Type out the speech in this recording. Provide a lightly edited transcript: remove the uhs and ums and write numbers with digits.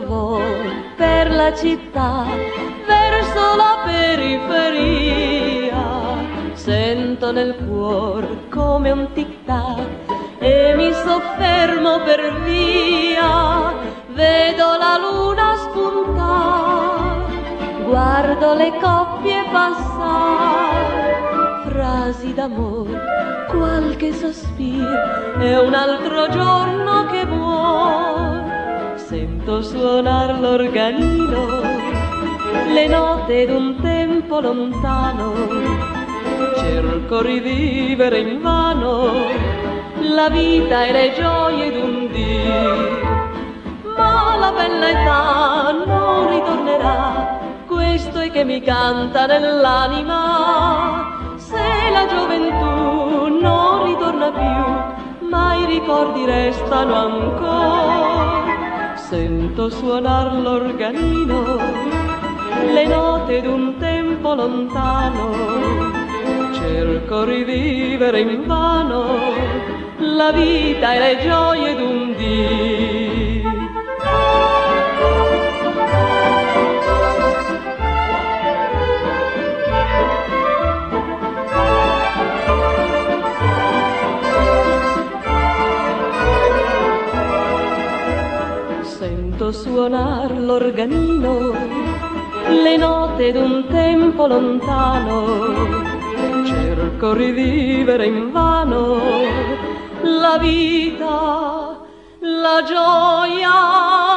vol per la città, verso la periferia. Sento nel cuore come un tic-tac e mi soffermo per via. Vedo la luna spuntare, guardo le coppie passare, frasi d'amore, qualche sospiro e un altro giorno che muore. Sento suonar l'organino, le note d'un tempo lontano, cerco rivivere invano la vita e le gioie d'un Dio. Ma la bella età non ritornerà, questo è che mi canta nell'anima. Se la gioventù non ritorna più, ma i ricordi restano ancora. Sento suonar l'organino, le note d'un tempo lontano, cerco rivivere invano la vita e le gioie d'un Dio. Sento suonar l'organino, le note d'un tempo lontano, cerco rivivere invano la vita, la gioia